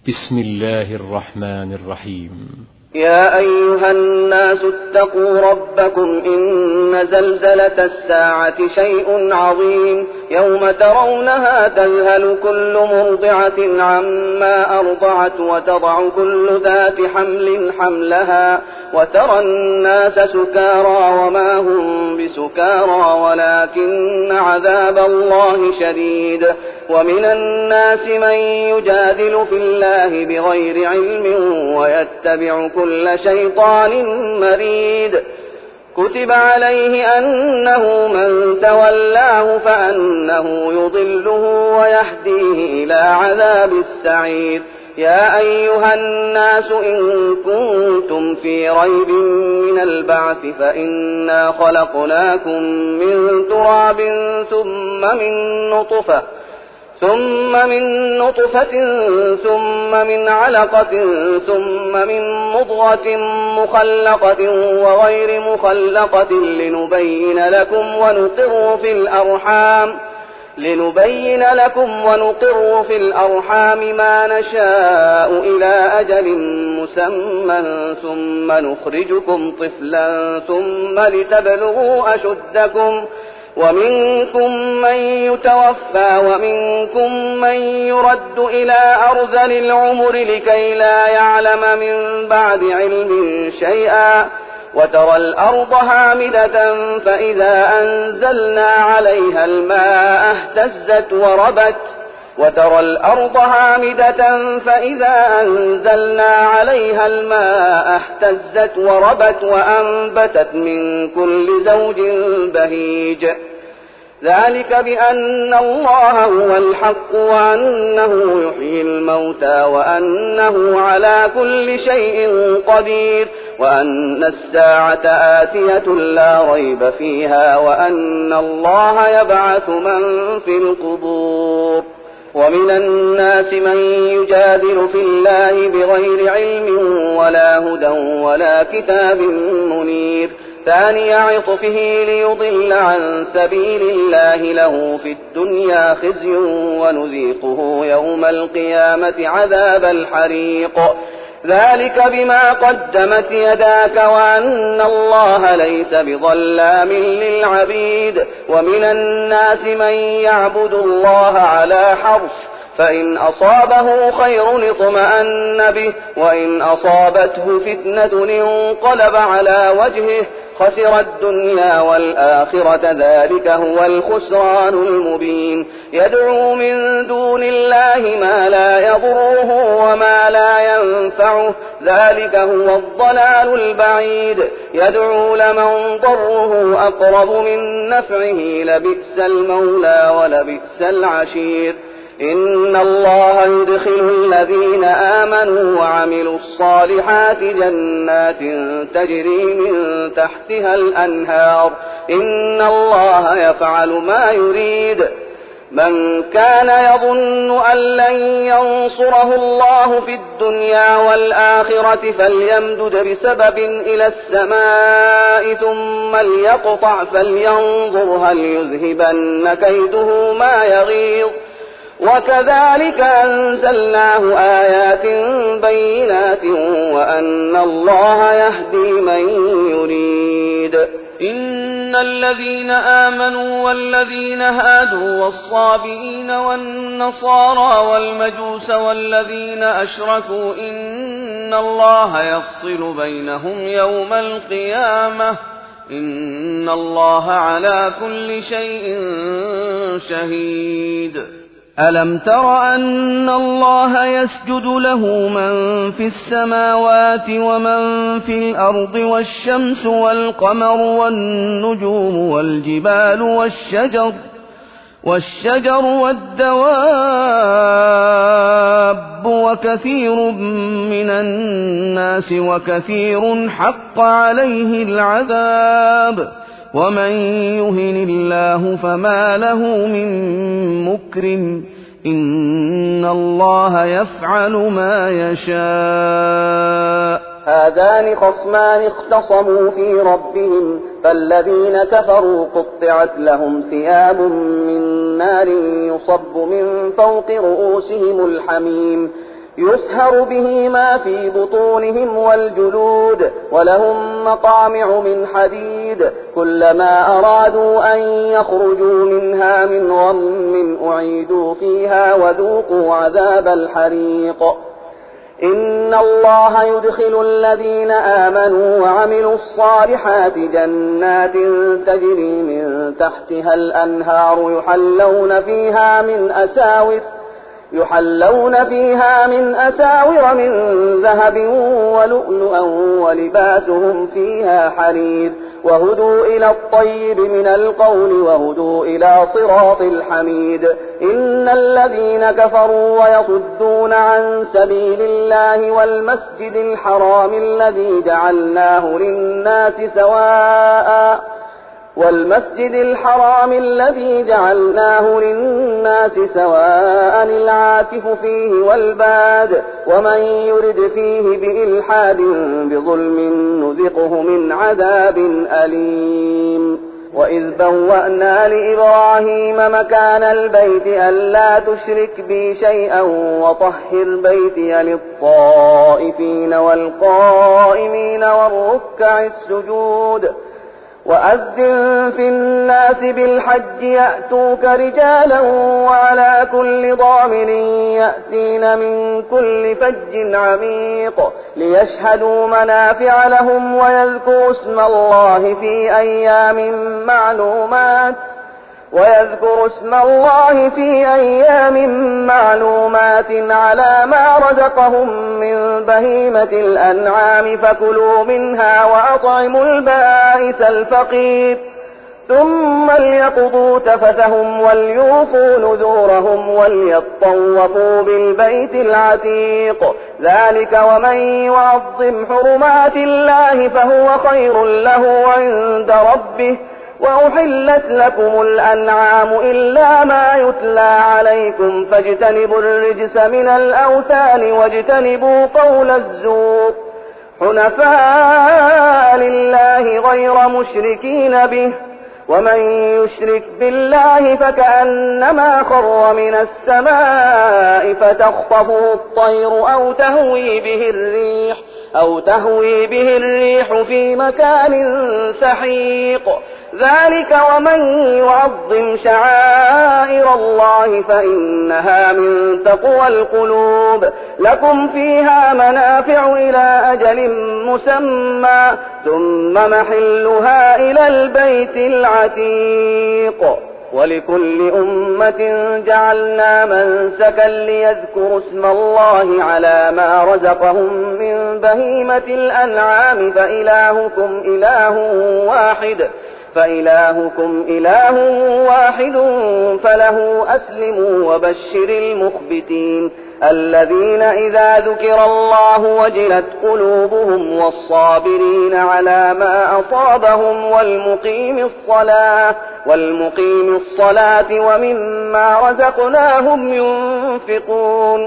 بسم الله الرحمن الرحيم. يا أيها الناس اتقوا ربكم إن زلزلة الساعة شيء عظيم يوم ترونها تذهل كل مرضعة عما أرضعت وتضع كل ذات حمل حملها وترى الناس سكارى وما هم بسكارى ولكن عذاب الله شديد. ومن الناس من يجادل في الله بغير علم ويتبع كل شيطان مريد. كتب عليه أنه من تولاه فأنه يضله ويهديه إلى عذاب السعير. يا أيها الناس إن كنتم في ريب من البعث فإنا خلقناكم من تراب ثم من نطفة ثم من علقة ثم من مضغة مخلقة وغير مخلقة لنبين لكم ونقر في الأرحام ما نشاء إلى أجل مسمى ثم نخرجكم طفلا ثم لتبلغوا أشدكم ومنكم من يتوفى ومنكم من يرد إلى أرذل العمر لكي لا يعلم من بعد علم شيئا. وترى الأرض هامدة فإذا أنزلنا عليها الماء اهتزت وربت وأنبتت من كل زوج بهيج. ذلك بأن الله هو الحق وأنه يحيي الموتى وأنه على كل شيء قدير وأن الساعة آتية لا ريب فيها وأن الله يبعث من في القبور. ومن الناس من يجادل في الله بغير علم ولا هدى ولا كتاب منير. ثاني عطفه ليضل عن سبيل الله له في الدنيا خزي ونذيقه يوم القيامة عذاب الحريق. ذلك بما قدمت يداك وأن الله ليس بظلام للعبيد. ومن الناس من يعبد الله على حرف فإن أصابه خير اطمأن به وإن أصابته فتنة انقلب على وجهه خسر الدنيا والآخرة ذلك هو الخسران المبين. يدعو من دون الله ما لا يضره وما لا ينفعه ذلك هو الضلال البعيد. يدعو لمن ضره أقرب من نفعه لبئس المولى ولبئس العشير. إن الله يدخل الذين آمنوا وعملوا الصالحات جنات تجري من تحتها الأنهار إن الله يفعل ما يريد. من كان يظن أن لن ينصره الله في الدنيا والآخرة فليمدد بسبب إلى السماء ثم ليقطع فلينظر هل يذهبن كيده ما يغيظ. وكذلك أنزلناه آيات بينات وأن الله يهدي من يريد. إن الذين آمنوا والذين هادوا والصابئين والنصارى والمجوس والذين أشركوا إن الله يفصل بينهم يوم القيامة إن الله على كل شيء شهيد. ألم تر أن الله يسجد له من في السماوات ومن في الأرض والشمس والقمر والنجوم والجبال والشجر والدواب وكثير من الناس وكثير حق عليه العذاب ومن يهن الله فما له من مكرم إن الله يفعل ما يشاء. هذان خصمان اختصموا في ربهم فالذين كفروا قطعت لهم ثياب من نار يصب من فوق رؤوسهم الحميم يصهر به ما في بطونهم والجلود، ولهم مقامع من حديد، كلما أرادوا أن يخرجوا منها من غم أعيدوا فيها وذوقوا عذاب الحريق. إن الله يدخل الذين آمنوا وعملوا الصالحات جنات تجري من تحتها الأنهار يحلون فيها من أساور من ذهب ولؤلؤا ولباسهم فيها حرير، وهدوا إلى الطيب من القول وهدوا إلى صراط الحميد. إن الذين كفروا ويصدون عن سبيل الله والمسجد الحرام الذي جعلناه للناس سواء العاكف فيه والباد، ومن يرد فيه بإلحاد بظلم نذقه من عذاب أليم. وإذ بوأنا لإبراهيم مكان البيت ألا تشرك بي شيئا وطهر بيتي للطائفين والقائمين والركع السجود. وأذن في الناس بالحج يأتوك رجالا وعلى كل ضامر يأتين من كل فج عميق ليشهدوا منافع لهم ويذكروا اسم الله في أيام معلومات على ما رزقهم من بهيمة الأنعام، فكلوا منها وأطعموا البائس الفقير، ثم ليقضوا تفثهم وليوفوا نذورهم وليطوفوا بالبيت العتيق. ذلك ومن يعظم حرمات الله فهو خير له عند ربه. وأحلت لكم الأنعام إلا ما يتلى عليكم، فاجتنبوا الرجس من الأوثان واجتنبوا قول الزور، حنفاء لله غير مشركين به. ومن يشرك بالله فكأنما خر من السماء فتخطفه الطير أو تهوي به الريح في مكان سحيق. ذلك ومن يعظم شعائر الله فإنها من تقوى القلوب. لكم فيها منافع إلى أجل مسمى ثم محلها إلى البيت العتيق. ولكل أمة جعلنا منسكا ليذكروا اسم الله على ما رزقهم من بهيمة الأنعام، فإلهكم إله واحد فله أسلموا وبشر المخبتين الذين إذا ذكر الله وجلت قلوبهم والصابرين على ما أصابهم والمقيم الصلاة ومما رزقناهم ينفقون.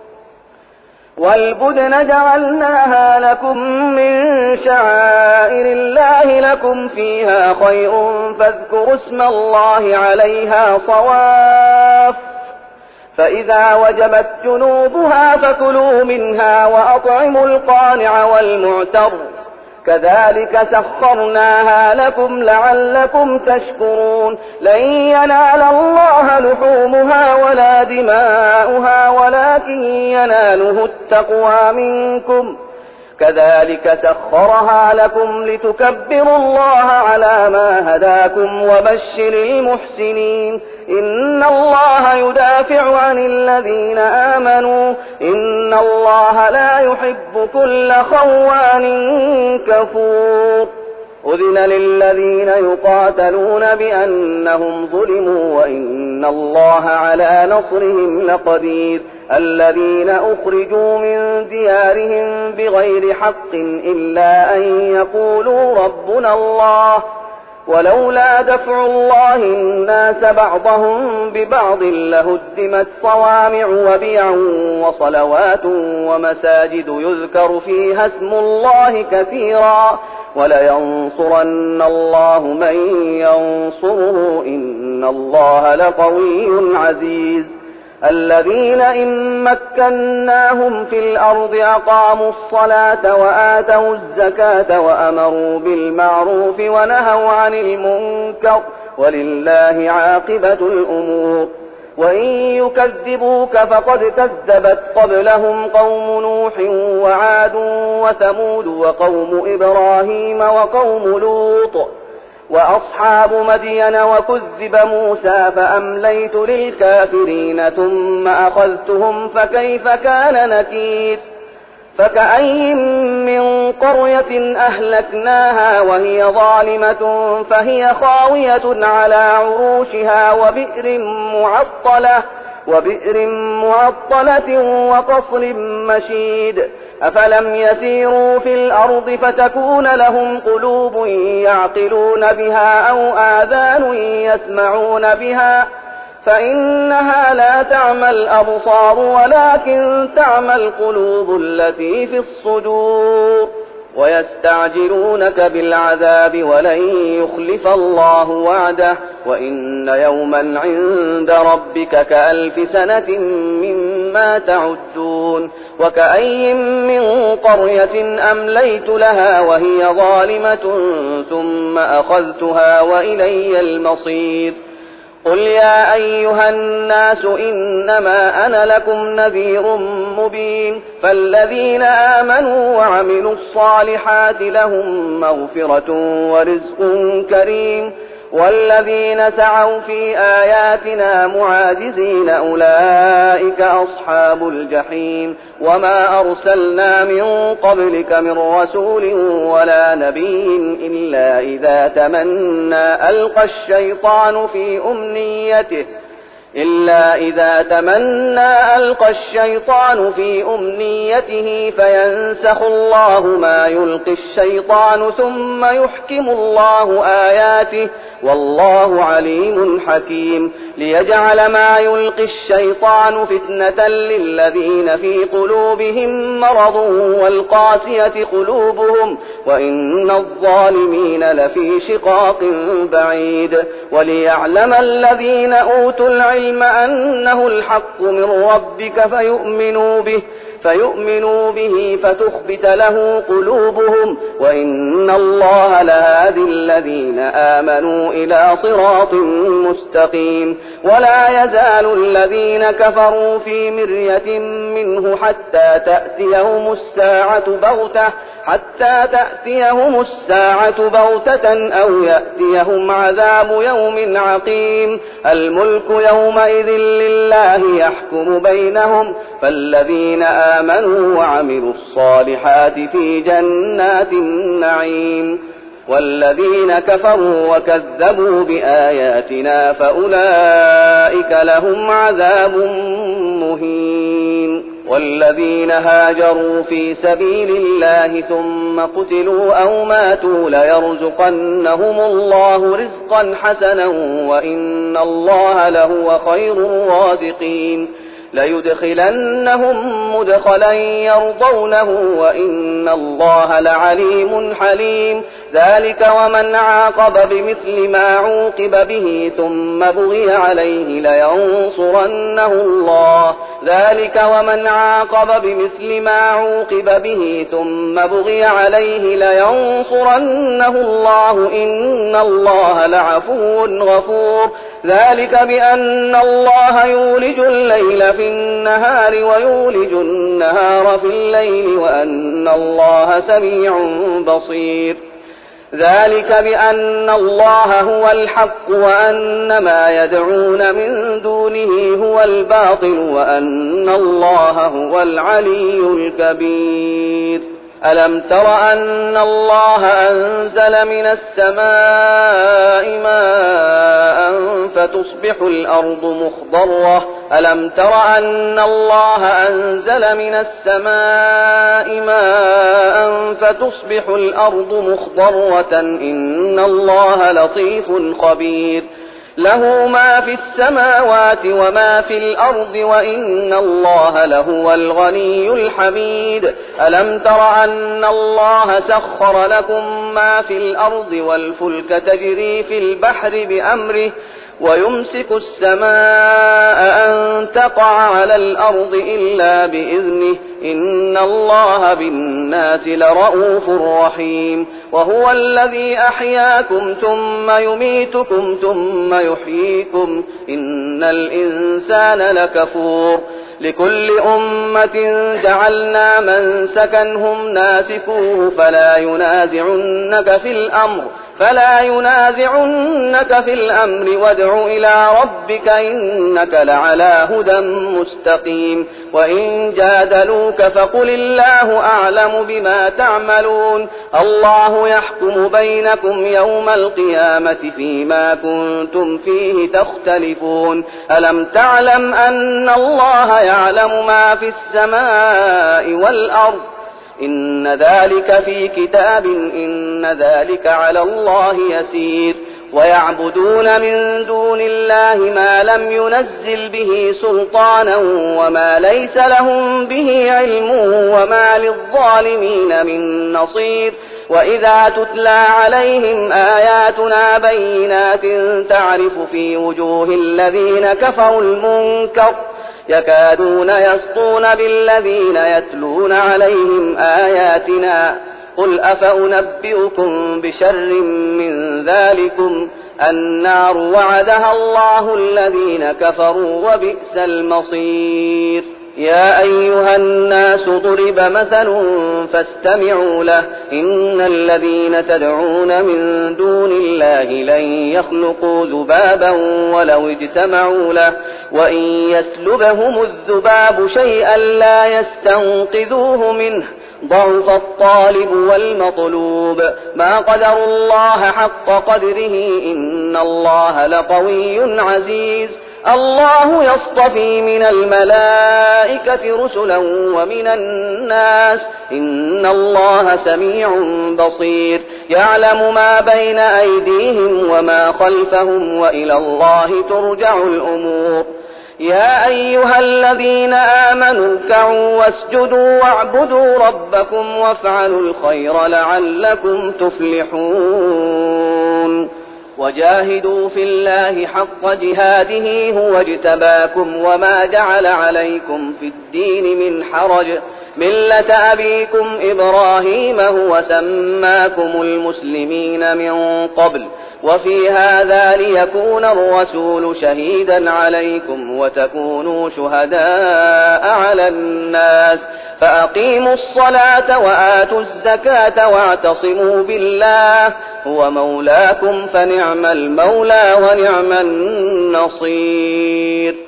والبدن جعلناها لكم من شعائر الله لكم فيها خير فاذكروا اسم الله عليها صواف، فإذا وجبت جنوبها فكلوا منها وأطعموا القانع والمعتر، كذلك سخرناها لكم لعلكم تشكرون. لن ينال الله لحومها ولا دماؤها ولكن يناله التقوى منكم، كذلك سخرها لكم لتكبروا الله على ما هداكم وبشر المحسنين. إن الله يدافع عن الذين آمنوا إن الله لا يحب كل خوان كفور. أذن للذين يقاتلون بأنهم ظلموا وإن الله على نصرهم لقدير. الذين أخرجوا من ديارهم بغير حق إلا أن يقولوا ربنا الله، ولولا دفع الله الناس بعضهم ببعض لهدمت صوامع وبيع وصلوات ومساجد يذكر فيها اسم الله كثيرا ولينصرن الله من ينصره إن الله لقوي عزيز. الذين إن مكناهم في الأرض أقاموا الصلاة وآتوا الزكاة وأمروا بالمعروف ونهوا عن المنكر ولله عاقبة الأمور. وإن يكذبوك فقد كذبت قبلهم قوم نوح وعاد وثمود وقوم إبراهيم وقوم لوط وأصحاب مدين وكذب موسى فأمليت للكافرين ثم أخذتهم فكيف كان نكير. فكأين من قرية أهلكناها وهي ظالمة فهي خاوية على عروشها وبئر معطلة وقصر مشيد. أفلم يسيروا في الأرض فتكون لهم قلوب يعقلون بها أو آذان يسمعون بها فإنها لا تعمى الأبصار ولكن تعمى القلوب التي في الصدور. ويستعجلونك بالعذاب ولن يخلف الله وعده وإن يوما عند ربك كألف سنة مما تعدون. وكأي من قرية أمليت لها وهي ظالمة ثم أخذتها وإلي المصير. قل يا أيها الناس إنما أنا لكم نذير مبين. فالذين آمنوا وعملوا الصالحات لهم مغفرة ورزق كريم والذين سعوا في آياتنا معاجزين أولئك أصحاب الجحيم. وما أرسلنا من قبلك من رسول ولا نبي إلا إذا تمنى ألقى الشيطان في أمنيته فينسخ الله ما يلقي الشيطان ثم يحكم الله آياته والله عليم حكيم. ليجعل ما يلقي الشيطان فتنة للذين في قلوبهم مرض والقاسية قلوبهم وإن الظالمين لفي شقاق بعيد. وليعلم الذين أوتوا العلم أنه الحق من ربك فيؤمنوا به فتخبت له قلوبهم وإن الله لهادي الذين آمنوا إلى صراط مستقيم. ولا يزال الذين كفروا في مرية منه حتى تأتيهم الساعة بغتة أو يأتيهم عذاب يوم عقيم. الملك يومئذ لله يحكم بينهم فالذين آمنوا وعملوا الصالحات في جنات النعيم والذين كفروا وكذبوا بآياتنا فأولئك لهم عذاب مهين. والذين هاجروا في سبيل الله ثم قتلوا أو ماتوا ليرزقنهم الله رزقا حسنا وإن الله لهو خير الرازقين. ليدخلنهم مدخلا يرضونه وإن الله لعليم حليم. ذلك ومن عاقب بمثل ما عوقب به ثم بغي عليه لينصرنه الله إن الله لعفو غفور. ذلك بأن الله يولج الليل في النهار ويولج النهار في الليل وأن الله سميع بصير. ذلك بأن الله هو الحق وأن ما يدعون من دونه هو الباطل وأن الله هو العلي الكبير. ألم تر أن الله أنزل من السماء ماء فتصبح الأرض مخضرة إن الله لطيف خبير. له ما في السماوات وما في الأرض وإن الله لهو الغني الحميد. ألم تر أن الله سخر لكم ما في الأرض والفلك تجري في البحر بأمره ويمسك السماء أن تقع على الأرض إلا بإذنه إن الله بالناس لرءوف رحيم وهو الذي أحياكم ثم يميتكم ثم يحييكم إن الإنسان لكفور لكل أمة جعلنا منسكا هم ناسكوه فلا ينازعنك في الأمر وادع إلى ربك إنك لعلى هدى مستقيم وإن جادلوك فقل الله أعلم بما تعملون الله يحكم بينكم يوم القيامة فيما كنتم فيه تختلفون ألم تعلم أن الله يعلم ما في السماء والأرض إن ذلك في كتاب إن ذلك على الله يسير ويعبدون من دون الله ما لم ينزل به سلطانا وما ليس لهم به علم وما للظالمين من نصير وإذا تتلى عليهم آياتنا بينات تعرف في وجوه الذين كفروا المنكر يكادون يسطون بالذين يتلون عليهم آياتنا قل أفأنبئكم بشر من ذلكم النار وعدها الله الذين كفروا وبئس المصير يا أيها الناس ضرب مثل فاستمعوا له إن الذين تدعون من دون الله لن يخلقوا ذبابا ولو اجتمعوا له وإن يسلبهم الذباب شيئا لا يستنقذوه منه ضعف الطالب والمطلوب ما قدروا الله حق قدره إن الله لقوي عزيز الله يصطفي من الملائكة رسلا ومن الناس إن الله سميع بصير يعلم ما بين أيديهم وما خلفهم وإلى الله ترجع الأمور يا أيها الذين آمنوا اركعوا واسجدوا واعبدوا ربكم وافعلوا الخير لعلكم تفلحون وجاهدوا في الله حق جهاده هو اجتباكم وما جعل عليكم في الدين من حرج ملة أبيكم إبراهيم هو سماكم المسلمين من قبل وفي هذا ليكون الرسول شهيدا عليكم وتكونوا شهداء على الناس فأقيموا الصلاة وآتوا الزكاة واعتصموا بالله هو مولاكم فنعم المولى ونعم النصير